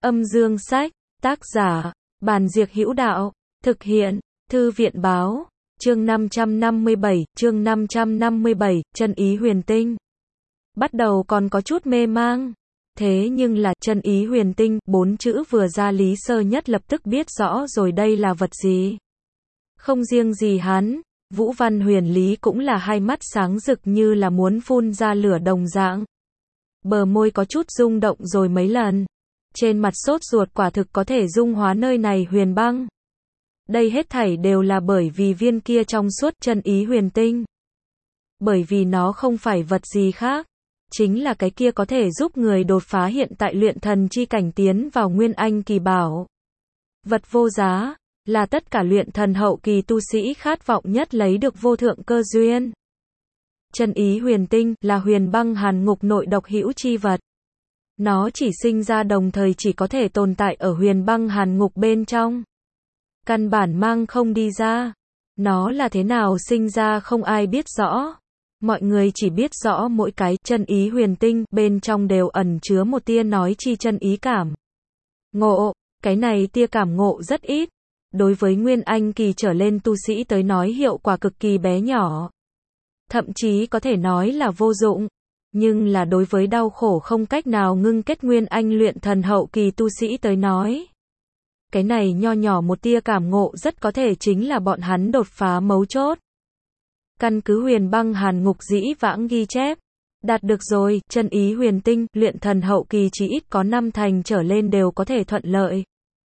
Âm dương sách, tác giả, Bàn Diệc Hữu Đạo, thực hiện, Thư viện báo, chương 557, chân ý huyền tinh. Bắt đầu còn có chút mê mang. Thế nhưng là, chân ý huyền tinh, 4 chữ vừa ra Lý Sơ Nhất lập tức biết rõ rồi đây là vật gì. Không riêng gì hắn, Vũ Văn Huyền Lý cũng là hai mắt sáng rực như là muốn phun ra lửa đồng dạng. Bờ môi có chút rung động rồi mấy lần. Trên mặt sốt ruột quả thực có thể dung hóa nơi này huyền băng. Đây hết thảy đều là bởi vì viên kia trong suốt chân ý huyền tinh. Bởi vì nó không phải vật gì khác. Chính là cái kia có thể giúp người đột phá hiện tại luyện thần chi cảnh tiến vào nguyên anh kỳ bảo. Vật vô giá, là tất cả luyện thần hậu kỳ tu sĩ khát vọng nhất lấy được vô thượng cơ duyên. Chân ý huyền tinh, là huyền băng hàn ngục nội độc hữu chi vật. Nó chỉ sinh ra đồng thời chỉ có thể tồn tại ở huyền băng hàn ngục bên trong. Căn bản mang không đi ra. Nó là thế nào sinh ra không ai biết rõ. Mọi người chỉ biết rõ mỗi cái chân ý huyền tinh bên trong đều ẩn chứa một tia nói chi chân ý cảm ngộ. Cái này tia cảm ngộ rất ít. Đối với nguyên anh kỳ trở lên tu sĩ tới nói hiệu quả cực kỳ bé nhỏ. Thậm chí có thể nói là vô dụng. Nhưng là đối với đau khổ không cách nào ngưng kết nguyên anh luyện thần hậu kỳ tu sĩ tới nói. Cái này nho nhỏ một tia cảm ngộ rất có thể chính là bọn hắn đột phá mấu chốt. Căn cứ huyền băng hàn ngục dĩ vãng ghi chép. Đạt được rồi, chân ý huyền tinh, luyện thần hậu kỳ chỉ ít có 5 thành trở lên đều có thể thuận lợi.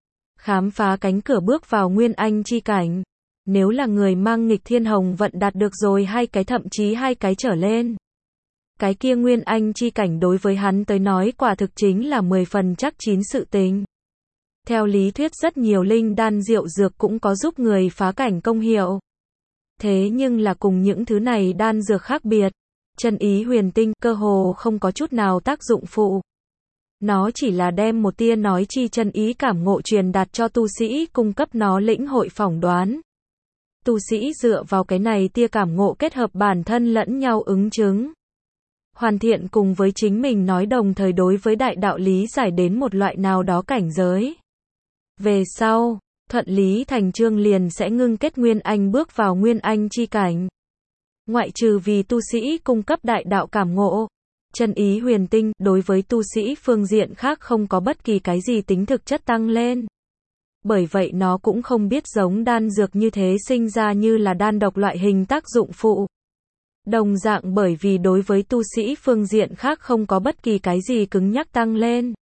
Khám phá cánh cửa bước vào nguyên anh chi cảnh. Nếu là người mang nghịch thiên hồng vận đạt được rồi 2 cái thậm chí 2 cái trở lên. Cái kia nguyên anh chi cảnh đối với hắn tới nói quả thực chính là 10 phần chắc chín sự tình. Theo lý thuyết rất nhiều linh đan diệu dược cũng có giúp người phá cảnh công hiệu. Thế nhưng là cùng những thứ này đan dược khác biệt. Chân ý huyền tinh cơ hồ không có chút nào tác dụng phụ. Nó chỉ là đem một tia nói chi chân ý cảm ngộ truyền đạt cho tu sĩ cung cấp nó lĩnh hội phỏng đoán. Tu sĩ dựa vào cái này tia cảm ngộ kết hợp bản thân lẫn nhau ứng chứng. Hoàn thiện cùng với chính mình nói đồng thời đối với đại đạo lý giải đến một loại nào đó cảnh giới. Về sau, thuận lý thành chương liền sẽ ngưng kết nguyên anh bước vào nguyên anh chi cảnh. Ngoại trừ vì tu sĩ cung cấp đại đạo cảm ngộ, chân ý huyền tinh đối với tu sĩ phương diện khác không có bất kỳ cái gì tính thực chất tăng lên. Bởi vậy nó cũng không biết giống đan dược như thế sinh ra như là đan độc loại hình tác dụng phụ. Đồng dạng bởi vì đối với tu sĩ phương diện khác không có bất kỳ cái gì cứng nhắc tăng lên.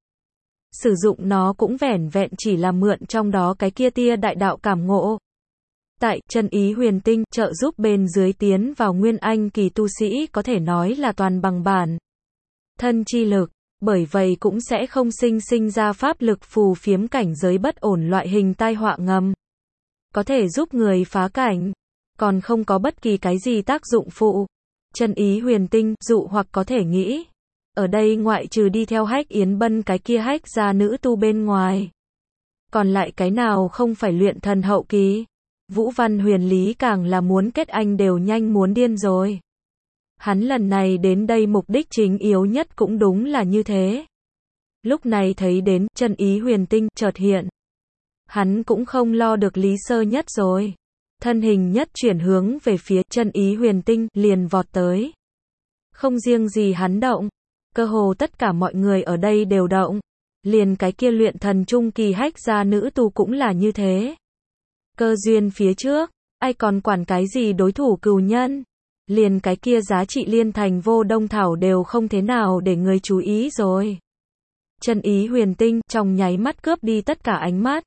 Sử dụng nó cũng vẻn vẹn chỉ là mượn trong đó cái kia tia đại đạo cảm ngộ. Tại chân ý huyền tinh trợ giúp bên dưới tiến vào nguyên anh kỳ tu sĩ có thể nói là toàn bằng bản thân chi lực, bởi vậy cũng sẽ không sinh ra pháp lực phù phiếm cảnh giới bất ổn loại hình tai họa ngầm. Có thể giúp người phá cảnh, còn không có bất kỳ cái gì tác dụng phụ. Chân ý huyền tinh dụ hoặc có thể nghĩ. Ở đây ngoại trừ đi theo Hách Yến Bân cái kia hách gia nữ tu bên ngoài. Còn lại cái nào không phải luyện thần hậu kỳ. Vũ Văn Huyền Lý càng là muốn kết anh đều nhanh muốn điên rồi. Hắn lần này đến đây mục đích chính yếu nhất cũng đúng là như thế. Lúc này thấy đến chân ý huyền tinh chợt hiện. Hắn cũng không lo được Lý Sơ Nhất rồi. Thân hình nhất chuyển hướng về phía chân ý huyền tinh liền vọt tới. Không riêng gì hắn động. Cơ hồ tất cả mọi người ở đây đều động. Liền cái kia luyện thần trung kỳ hách gia nữ tu cũng là như thế. Cơ duyên phía trước, ai còn quản cái gì đối thủ cừu nhân. Liền cái kia giá trị liên thành vô đông thảo đều không thế nào để người chú ý rồi. Chân ý huyền tinh trong nháy mắt cướp đi tất cả ánh mắt.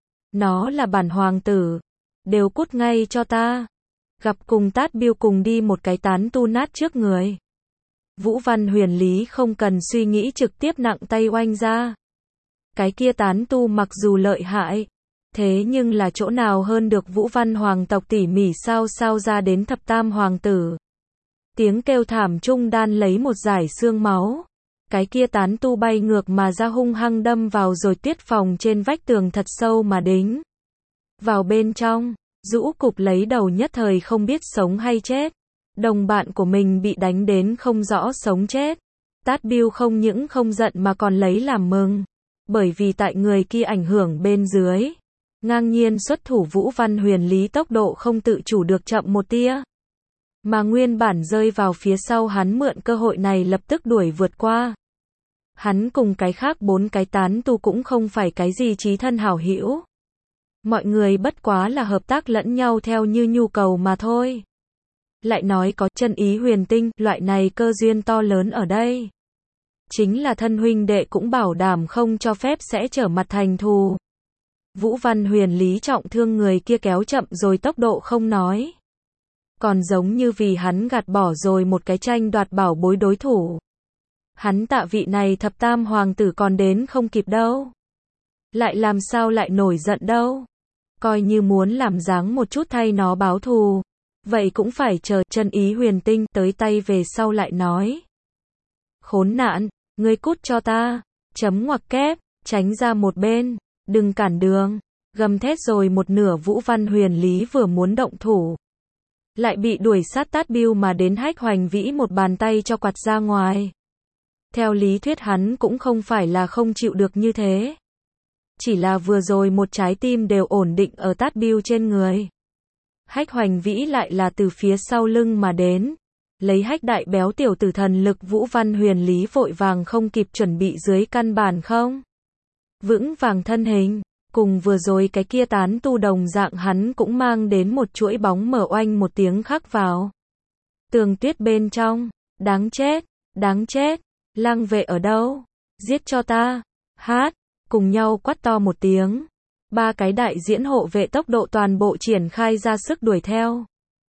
Nó là bản hoàng tử. Đều cút ngay cho ta. Gặp cùng Tát Biêu cùng đi một cái tán tu nát trước người. Vũ Văn Huyền Lý không cần suy nghĩ trực tiếp nặng tay oanh ra. Cái kia tán tu mặc dù lợi hại. Thế nhưng là chỗ nào hơn được Vũ Văn hoàng tộc tỉ mỉ sao ra đến thập tam hoàng tử. Tiếng kêu thảm trung đan lấy một dải xương máu. Cái kia tán tu bay ngược mà ra hung hăng đâm vào rồi tiết phòng trên vách tường thật sâu mà đính. Vào bên trong, rũ cục lấy đầu nhất thời không biết sống hay chết. Đồng bạn của mình bị đánh đến không rõ sống chết. Tát Biêu không những không giận mà còn lấy làm mừng. Bởi vì tại người kia ảnh hưởng bên dưới, ngang nhiên xuất thủ Vũ Văn Huyền Lý tốc độ không tự chủ được chậm một tia. Mà nguyên bản rơi vào phía sau hắn mượn cơ hội này lập tức đuổi vượt qua. Hắn cùng cái khác 4 cái tán tu cũng không phải cái gì chí thân hảo hữu. Mọi người bất quá là hợp tác lẫn nhau theo như nhu cầu mà thôi. Lại nói có chân ý huyền tinh, loại này cơ duyên to lớn ở đây. Chính là thân huynh đệ cũng bảo đảm không cho phép sẽ trở mặt thành thù. Vũ Văn Huyền Lý trọng thương người kia kéo chậm rồi tốc độ không nói. Còn giống như vì hắn gạt bỏ rồi một cái tranh đoạt bảo bối đối thủ. Hắn Tạ vị này thập tam hoàng tử còn đến không kịp đâu. Lại làm sao lại nổi giận đâu. Coi như muốn làm dáng một chút thay nó báo thù. Vậy cũng phải chờ chân ý huyền tinh tới tay về sau lại nói. Khốn nạn, ngươi cút cho ta. Chấm ngoặc kép, tránh ra một bên. Đừng cản đường. Gầm thét rồi một nửa Vũ Văn Huyền Lý vừa muốn động thủ. Lại bị đuổi sát tát biêu mà đến Hách Hoành Vĩ một bàn tay cho quạt ra ngoài. Theo lý thuyết hắn cũng không phải là không chịu được như thế. Chỉ là vừa rồi một trái tim đều ổn định ở tát biêu trên người. Hách Hoành Vĩ lại là từ phía sau lưng mà đến. Lấy Hách đại béo tiểu tử thần lực Vũ Văn Huyền Lý vội vàng không kịp chuẩn bị dưới căn bản không. Vững vàng thân hình. Cùng vừa rồi cái kia tán tu đồng dạng hắn cũng mang đến một chuỗi bóng mở oanh một tiếng khắc vào. Tường tuyết bên trong. Đáng chết. Đáng chết. Lang vệ ở đâu? Giết cho ta. Hát. Cùng nhau quát to một tiếng. 3 cái đại diễn hộ vệ tốc độ toàn bộ triển khai ra sức đuổi theo.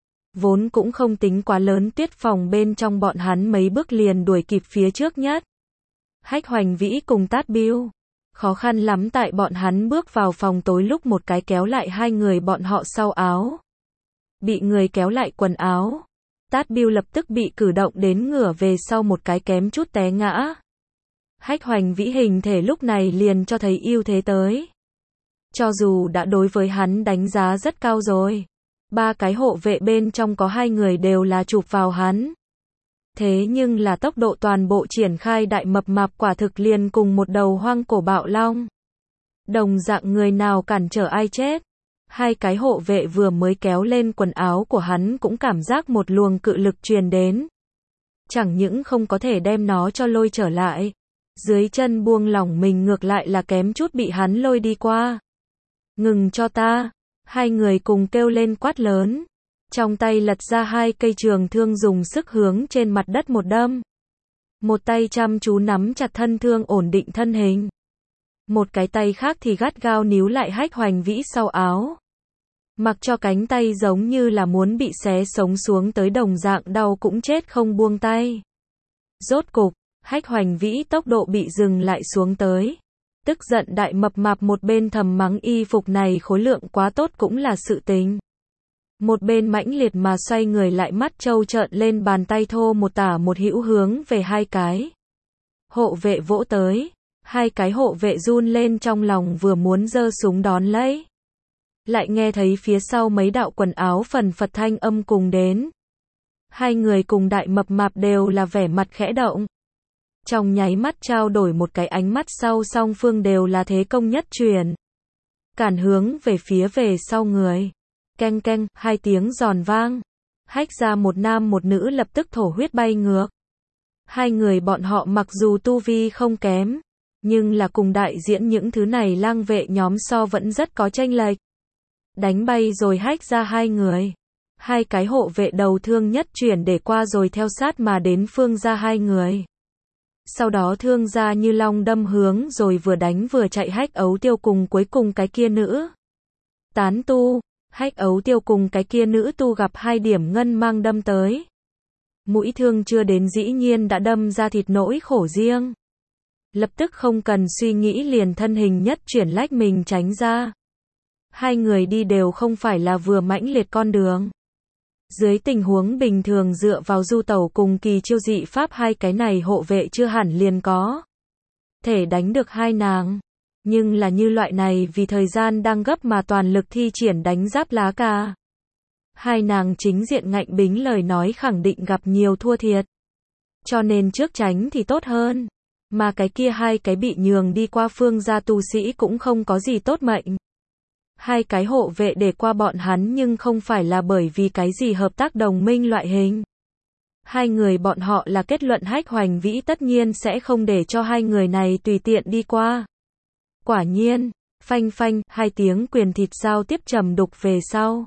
Vốn cũng không tính quá lớn tuyết phòng bên trong bọn hắn mấy bước liền đuổi kịp phía trước nhất. Hách Hoành Vĩ cùng tát biêu. Khó khăn lắm tại bọn hắn bước vào phòng tối lúc một cái kéo lại hai người bọn họ sau áo. Bị người kéo lại quần áo. Tát biêu lập tức bị cử động đến ngửa về sau một cái kém chút té ngã. Hách Hoành Vĩ hình thể lúc này liền cho thấy ưu thế tới. Cho dù đã đối với hắn đánh giá rất cao rồi. 3 cái hộ vệ bên trong có 2 người đều là chụp vào hắn. Thế nhưng là tốc độ toàn bộ triển khai đại mập mạp quả thực liền cùng một đầu hoang cổ bạo long. Đồng dạng người nào cản trở ai chết. 2 cái hộ vệ vừa mới kéo lên quần áo của hắn cũng cảm giác một luồng cự lực truyền đến. Chẳng những không có thể đem nó cho lôi trở lại. Dưới chân buông lỏng mình ngược lại là kém chút bị hắn lôi đi qua. Ngừng cho ta. 2 người cùng kêu lên quát lớn. Trong tay lật ra 2 cây trường thương dùng sức hướng trên mặt đất một đâm. Một tay chăm chú nắm chặt thân thương ổn định thân hình. Một cái tay khác thì gắt gao níu lại Hách Hoành Vĩ sau áo. Mặc cho cánh tay giống như là muốn bị xé sống xuống tới đồng dạng đau cũng chết không buông tay. Rốt cục, Hách Hoành Vĩ tốc độ bị dừng lại xuống tới. Tức giận đại mập mạp một bên thầm mắng y phục này khối lượng quá tốt cũng là sự tình. Một bên mãnh liệt mà xoay người lại mắt trâu trợn lên bàn tay thô một tả một hữu hướng về 2 cái. Hộ vệ vỗ tới. 2 cái hộ vệ run lên trong lòng vừa muốn giơ súng đón lấy. Lại nghe thấy phía sau mấy đạo quần áo phần phật thanh âm cùng đến. 2 người cùng đại mập mạp đều là vẻ mặt khẽ động. Trong nháy mắt trao đổi một cái ánh mắt sau song phương đều là thế công nhất truyền. Cản hướng về phía về sau người. Keng keng, 2 tiếng giòn vang. Hách ra một nam một nữ lập tức thổ huyết bay ngược. 2 người bọn họ mặc dù tu vi không kém, nhưng là cùng đại diễn những thứ này lang vệ nhóm so vẫn rất có chênh lệch. Đánh bay rồi hách ra 2 người. 2 cái hộ vệ đầu thương nhất chuyển để qua rồi theo sát mà đến phương ra 2 người. Sau đó thương ra như long đâm hướng rồi vừa đánh vừa chạy Hách Ấu Tiêu cùng cuối cùng cái kia nữ tán tu. Hách Ấu Tiêu cùng cái kia nữ tu gặp 2 điểm ngân mang đâm tới. Mũi thương chưa đến dĩ nhiên đã đâm ra thịt nỗi khổ riêng. Lập tức không cần suy nghĩ liền thân hình nhất chuyển lách mình tránh ra. 2 người đi đều không phải là vừa mãnh liệt con đường. Dưới tình huống bình thường dựa vào du tẩu cùng kỳ chiêu dị pháp 2 cái này hộ vệ chưa hẳn liền có thể đánh được 2 nàng. Nhưng là như loại này vì thời gian đang gấp mà toàn lực thi triển đánh giáp lá cà. 2 nàng chính diện ngạnh bính lời nói khẳng định gặp nhiều thua thiệt. Cho nên trước tránh thì tốt hơn. Mà cái kia hai cái bị nhường đi qua Phương gia tu sĩ cũng không có gì tốt mệnh. Hai cái hộ vệ để qua bọn hắn nhưng không phải là bởi vì cái gì hợp tác đồng minh loại hình. Hai người bọn họ là kết luận Hách Hoành Vĩ tất nhiên sẽ không để cho hai người này tùy tiện đi qua. Quả nhiên, phanh phanh, hai tiếng quyền thịt giao tiếp trầm đục về sau.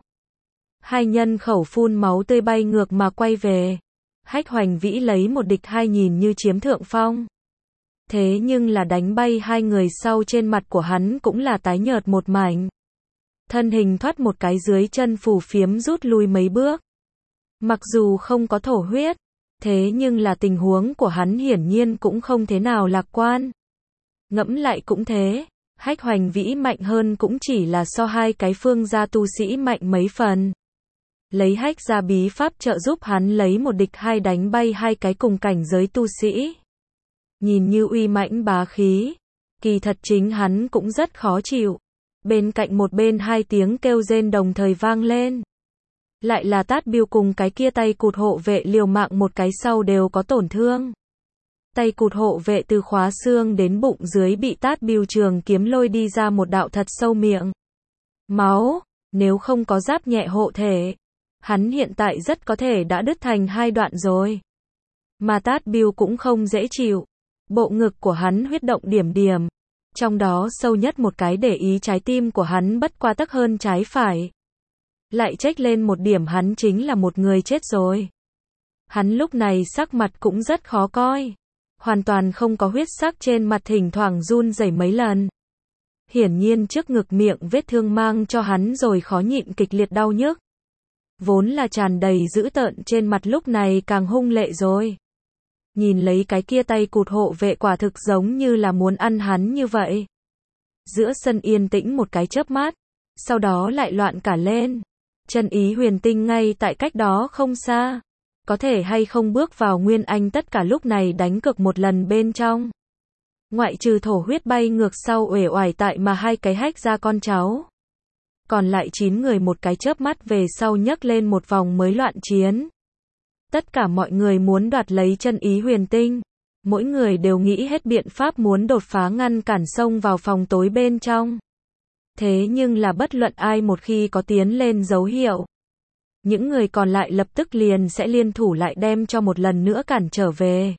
Hai nhân khẩu phun máu tươi bay ngược mà quay về. Hách Hoành Vĩ lấy một địch hai nhìn như chiếm thượng phong. Thế nhưng là đánh bay hai người sau trên mặt của hắn cũng là tái nhợt một mảnh. Thân hình thoát một cái dưới chân phù phiếm rút lui mấy bước. Mặc dù không có thổ huyết, thế nhưng là tình huống của hắn hiển nhiên cũng không thế nào lạc quan. Ngẫm lại cũng thế, Hách Hoành Vĩ mạnh hơn cũng chỉ là so hai cái Phương gia tu sĩ mạnh mấy phần. Lấy Hách gia bí pháp trợ giúp hắn lấy một địch hai đánh bay hai cái cùng cảnh giới tu sĩ. Nhìn như uy mãnh bá khí, kỳ thật chính hắn cũng rất khó chịu. Bên cạnh một bên hai tiếng kêu rên đồng thời vang lên. Lại là Tát Biêu cùng cái kia tay cụt hộ vệ liều mạng một cái sau đều có tổn thương. Tay cụt hộ vệ từ khóa xương đến bụng dưới bị Tát Biêu trường kiếm lôi đi ra một đạo thật sâu miệng. Máu, nếu không có giáp nhẹ hộ thể, hắn hiện tại rất có thể đã đứt thành hai đoạn rồi. Mà Tát Biêu cũng không dễ chịu. Bộ ngực của hắn huyết động điểm điểm. Trong đó sâu nhất một cái để ý trái tim của hắn bất qua tấc hơn trái phải. Lại chếch lên một điểm hắn chính là một người chết rồi. Hắn lúc này sắc mặt cũng rất khó coi. Hoàn toàn không có huyết sắc trên mặt thỉnh thoảng run rẩy mấy lần. Hiển nhiên trước ngực miệng vết thương mang cho hắn rồi khó nhịn kịch liệt đau nhức. Vốn là tràn đầy dữ tợn trên mặt lúc này càng hung lệ rồi. Nhìn lấy cái kia tay cụt hộ vệ quả thực giống như là muốn ăn hắn như vậy. Giữa sân yên tĩnh một cái chớp mắt, sau đó lại loạn cả lên. Chân Ý Huyền Tinh ngay tại cách đó không xa. Có thể hay không bước vào Nguyên Anh tất cả lúc này đánh cược một lần bên trong. Ngoại trừ thổ huyết bay ngược sau uể oải tại mà hai cái Hách gia con cháu. Còn lại 9 người một cái chớp mắt về sau nhấc lên một vòng mới loạn chiến. Tất cả mọi người muốn đoạt lấy Chân Ý Huyền Tinh. Mỗi người đều nghĩ hết biện pháp muốn đột phá ngăn cản xông vào phòng tối bên trong. Thế nhưng là bất luận ai một khi có tiến lên dấu hiệu, những người còn lại lập tức liền sẽ liên thủ lại đem cho một lần nữa cản trở về.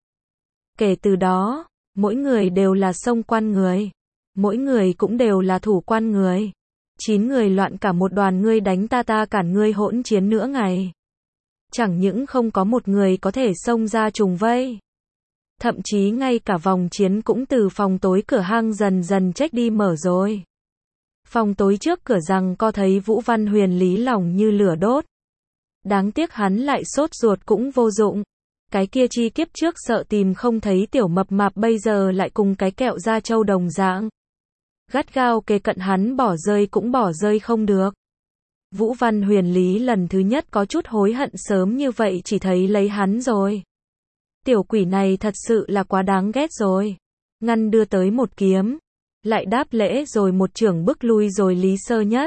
Kể từ đó, mỗi người đều là xông quan người. Mỗi người cũng đều là thủ quan người. 9 người loạn cả một đoàn ngươi đánh ta cản ngươi hỗn chiến nửa ngày. Chẳng những không có một người có thể xông ra trùng vây. Thậm chí ngay cả vòng chiến cũng từ phòng tối cửa hang dần dần chếch đi mở rồi. Phòng tối trước cửa rằng co thấy Vũ Văn Huyền Lý lòng như lửa đốt. Đáng tiếc hắn lại sốt ruột cũng vô dụng. Cái kia chi kiếp trước sợ tìm không thấy tiểu mập mạp bây giờ lại cùng cái kẹo da trâu đồng dạng. Gắt gao kề cận hắn bỏ rơi cũng bỏ rơi không được. Vũ Văn Huyền Lý lần thứ nhất có chút hối hận sớm như vậy chỉ thấy lấy hắn rồi. Tiểu quỷ này thật sự là quá đáng ghét rồi. Ngăn đưa tới một kiếm. Lại đáp lễ rồi một chưởng bức lui rồi Lý Sơ Nhất.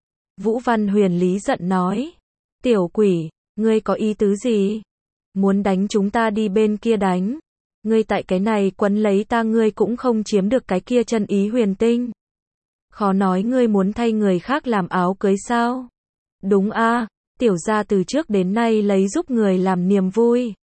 Vũ Văn Huyền Lý giận nói. Tiểu quỷ, ngươi có ý tứ gì? Muốn đánh chúng ta đi bên kia đánh. Ngươi tại cái này quấn lấy ta ngươi cũng không chiếm được cái kia Chân Ý Huyền Tinh. Khó nói ngươi muốn thay người khác làm áo cưới sao? Đúng a, tiểu gia từ trước đến nay lấy giúp người làm niềm vui.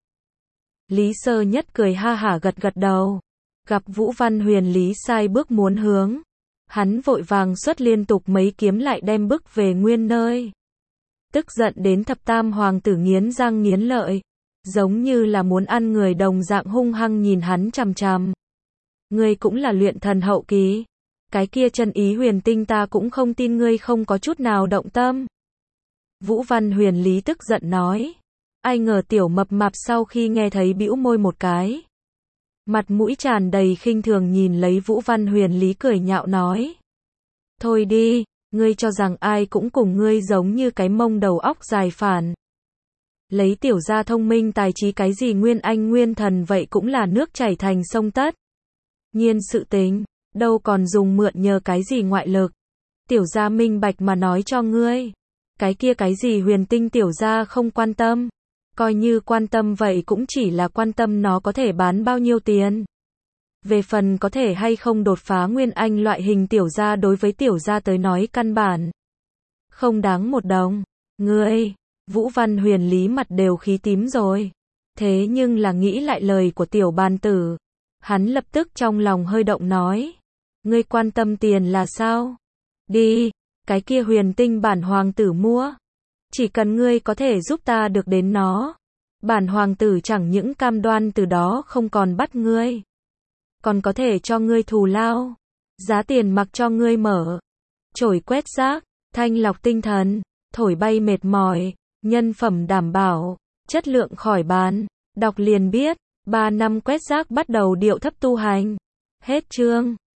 Lý Sơ Nhất cười ha hả gật gật đầu. Gặp Vũ Văn Huyền Lý sai bước muốn hướng. Hắn vội vàng xuất liên tục mấy kiếm lại đem bức về nguyên nơi. Tức giận đến thập tam hoàng tử nghiến răng nghiến lợi. Giống như là muốn ăn người đồng dạng hung hăng nhìn hắn chằm chằm. Ngươi cũng là luyện thần hậu kỳ. Cái kia Chân Ý Huyền Tinh ta cũng không tin ngươi không có chút nào động tâm. Vũ Văn Huyền Lý tức giận nói. Ai ngờ tiểu mập mạp sau khi nghe thấy bĩu môi một cái. Mặt mũi tràn đầy khinh thường nhìn lấy Vũ Văn Huyền Lý cười nhạo nói. Thôi đi, ngươi cho rằng ai cũng cùng ngươi giống như cái mông đầu óc dài phản. Lấy tiểu gia thông minh tài trí cái gì nguyên anh nguyên thần vậy cũng là nước chảy thành sông tất. Nhiên sự tình, đâu còn dùng mượn nhờ cái gì ngoại lực. Tiểu gia minh bạch mà nói cho ngươi. Cái kia cái gì huyền tinh tiểu gia không quan tâm. Coi như quan tâm vậy cũng chỉ là quan tâm nó có thể bán bao nhiêu tiền. Về phần có thể hay không đột phá nguyên anh loại hình tiểu gia đối với tiểu gia tới nói căn bản không đáng một đồng. Ngươi, Vũ Văn Huyền Lý mặt đều khí tím rồi. Thế nhưng là nghĩ lại lời của tiểu bàn tử. Hắn lập tức trong lòng hơi động nói. Ngươi quan tâm tiền là sao? Đi, cái kia huyền tinh bản hoàng tử mua. Chỉ cần ngươi có thể giúp ta được đến nó. Bản hoàng tử chẳng những cam đoan từ đó không còn bắt ngươi. Còn có thể cho ngươi thù lao. Giá tiền mặc cho ngươi mở. Chổi quét rác, thanh lọc tinh thần, thổi bay mệt mỏi, nhân phẩm đảm bảo, chất lượng khỏi bàn. Đọc liền biết, 3 năm quét rác bắt đầu điệu thấp tu hành. Hết chương.